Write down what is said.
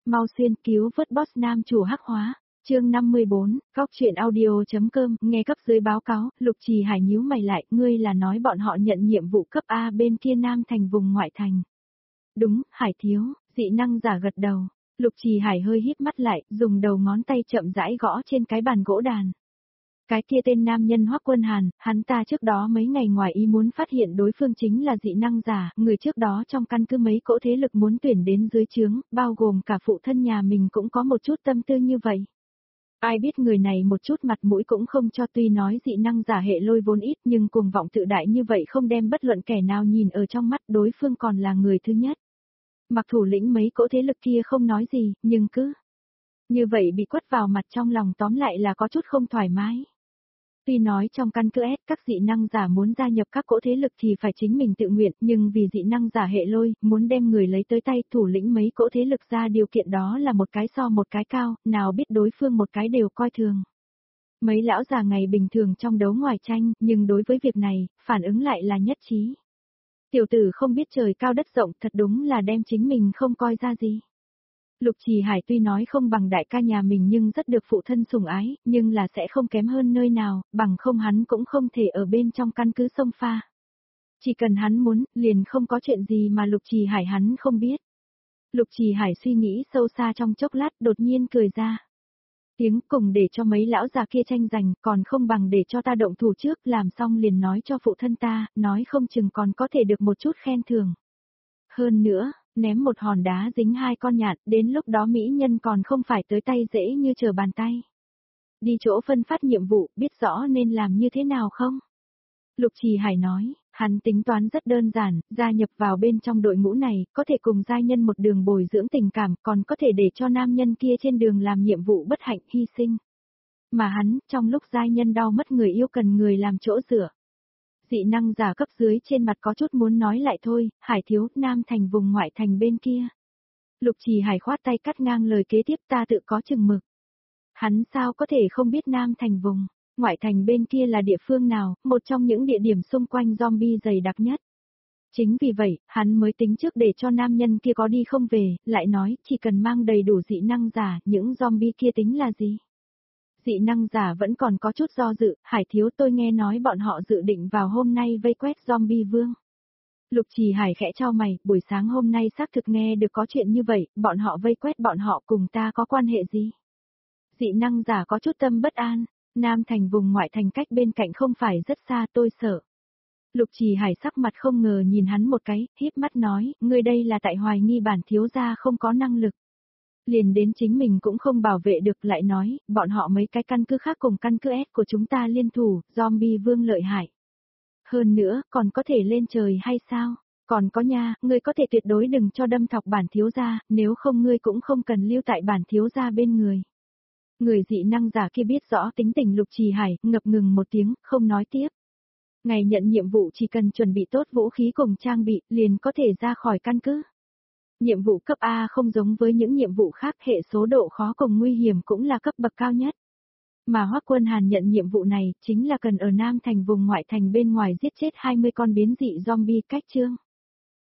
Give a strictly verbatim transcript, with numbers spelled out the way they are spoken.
mau xuyên cứu vớt boss nam chủ hắc hóa. Chương năm mươi bốn, Góc truyện audio.com, nghe cấp dưới báo cáo, Lục Trì Hải nhíu mày lại, ngươi là nói bọn họ nhận nhiệm vụ cấp A bên kia Nam thành vùng ngoại thành. Đúng, Hải thiếu, dị năng giả gật đầu. Lục Trì Hải hơi híp mắt lại, dùng đầu ngón tay chậm rãi gõ trên cái bàn gỗ đàn. Cái kia tên nam nhân Hoắc Quân Hàn, hắn ta trước đó mấy ngày ngoài ý muốn phát hiện đối phương chính là dị năng giả, người trước đó trong căn cứ mấy cỗ thế lực muốn tuyển đến dưới trướng, bao gồm cả phụ thân nhà mình cũng có một chút tâm tư như vậy. Ai biết người này một chút mặt mũi cũng không cho, tuy nói dị năng giả hệ lôi vốn ít nhưng cuồng vọng tự đại như vậy không đem bất luận kẻ nào nhìn ở trong mắt, đối phương còn là người thứ nhất. Mặc thủ lĩnh mấy cỗ thế lực kia không nói gì, nhưng cứ như vậy bị quất vào mặt trong lòng tóm lại là có chút không thoải mái. Tuy nói trong căn cứ S các dị năng giả muốn gia nhập các cỗ thế lực thì phải chính mình tự nguyện, nhưng vì dị năng giả hệ lôi, muốn đem người lấy tới tay thủ lĩnh mấy cỗ thế lực ra điều kiện đó là một cái so một cái cao, nào biết đối phương một cái đều coi thường. Mấy lão già ngày bình thường trong đấu ngoài tranh, nhưng đối với việc này, phản ứng lại là nhất trí. Tiểu tử không biết trời cao đất rộng, thật đúng là đem chính mình không coi ra gì. Lục Trì Hải tuy nói không bằng đại ca nhà mình nhưng rất được phụ thân sủng ái, nhưng là sẽ không kém hơn nơi nào, bằng không hắn cũng không thể ở bên trong căn cứ sông pha. Chỉ cần hắn muốn, liền không có chuyện gì mà Lục Trì Hải hắn không biết. Lục Trì Hải suy nghĩ sâu xa trong chốc lát đột nhiên cười ra. Tiếng cùng để cho mấy lão già kia tranh giành, còn không bằng để cho ta động thủ trước, làm xong liền nói cho phụ thân ta, nói không chừng còn có thể được một chút khen thưởng. Hơn nữa, ném một hòn đá dính hai con nhạn, đến lúc đó mỹ nhân còn không phải tới tay dễ như trở bàn tay. Đi chỗ phân phát nhiệm vụ, biết rõ nên làm như thế nào không? Lục Trì Hải nói, hắn tính toán rất đơn giản, gia nhập vào bên trong đội ngũ này, có thể cùng giai nhân một đường bồi dưỡng tình cảm, còn có thể để cho nam nhân kia trên đường làm nhiệm vụ bất hạnh hy sinh. Mà hắn, trong lúc giai nhân đau mất người yêu cần người làm chỗ dựa. Dị năng giả cấp dưới trên mặt có chút muốn nói lại thôi, Hải thiếu, Nam thành vùng ngoại thành bên kia. Lục Trì Hải khoát tay cắt ngang lời kế tiếp, ta tự có chừng mực. Hắn sao có thể không biết Nam thành vùng, ngoại thành bên kia là địa phương nào, một trong những địa điểm xung quanh zombie dày đặc nhất. Chính vì vậy, hắn mới tính trước để cho nam nhân kia có đi không về, lại nói, chỉ cần mang đầy đủ dị năng giả, những zombie kia tính là gì? Dị năng giả vẫn còn có chút do dự, Hải thiếu, tôi nghe nói bọn họ dự định vào hôm nay vây quét zombie vương. Lục Trì Hải khẽ chau mày, buổi sáng hôm nay xác thực nghe được có chuyện như vậy, bọn họ vây quét bọn họ cùng ta có quan hệ gì? Dị năng giả có chút tâm bất an, Nam thành vùng ngoại thành cách bên cạnh không phải rất xa, tôi sợ. Lục Trì Hải sắc mặt không ngờ nhìn hắn một cái, híp mắt nói, ngươi đây là tại hoài nghi bản thiếu gia không có năng lực. Liền đến chính mình cũng không bảo vệ được, lại nói, bọn họ mấy cái căn cứ khác cùng căn cứ S của chúng ta liên thủ, zombie vương lợi hại. Hơn nữa, còn có thể lên trời hay sao? Còn có nha, ngươi có thể tuyệt đối đừng cho đâm thọc bản thiếu gia, nếu không ngươi cũng không cần lưu tại bản thiếu gia bên người. Người dị năng giả kia biết rõ tính tình Lục Trì Hải, ngập ngừng một tiếng, không nói tiếp. Ngày nhận nhiệm vụ chỉ cần chuẩn bị tốt vũ khí cùng trang bị, liền có thể ra khỏi căn cứ. Nhiệm vụ cấp A không giống với những nhiệm vụ khác, hệ số độ khó cùng nguy hiểm cũng là cấp bậc cao nhất. Mà Hoắc Quân Hàn nhận nhiệm vụ này, chính là cần ở Nam thành vùng ngoại thành bên ngoài giết chết hai mươi con biến dị zombie cách chương.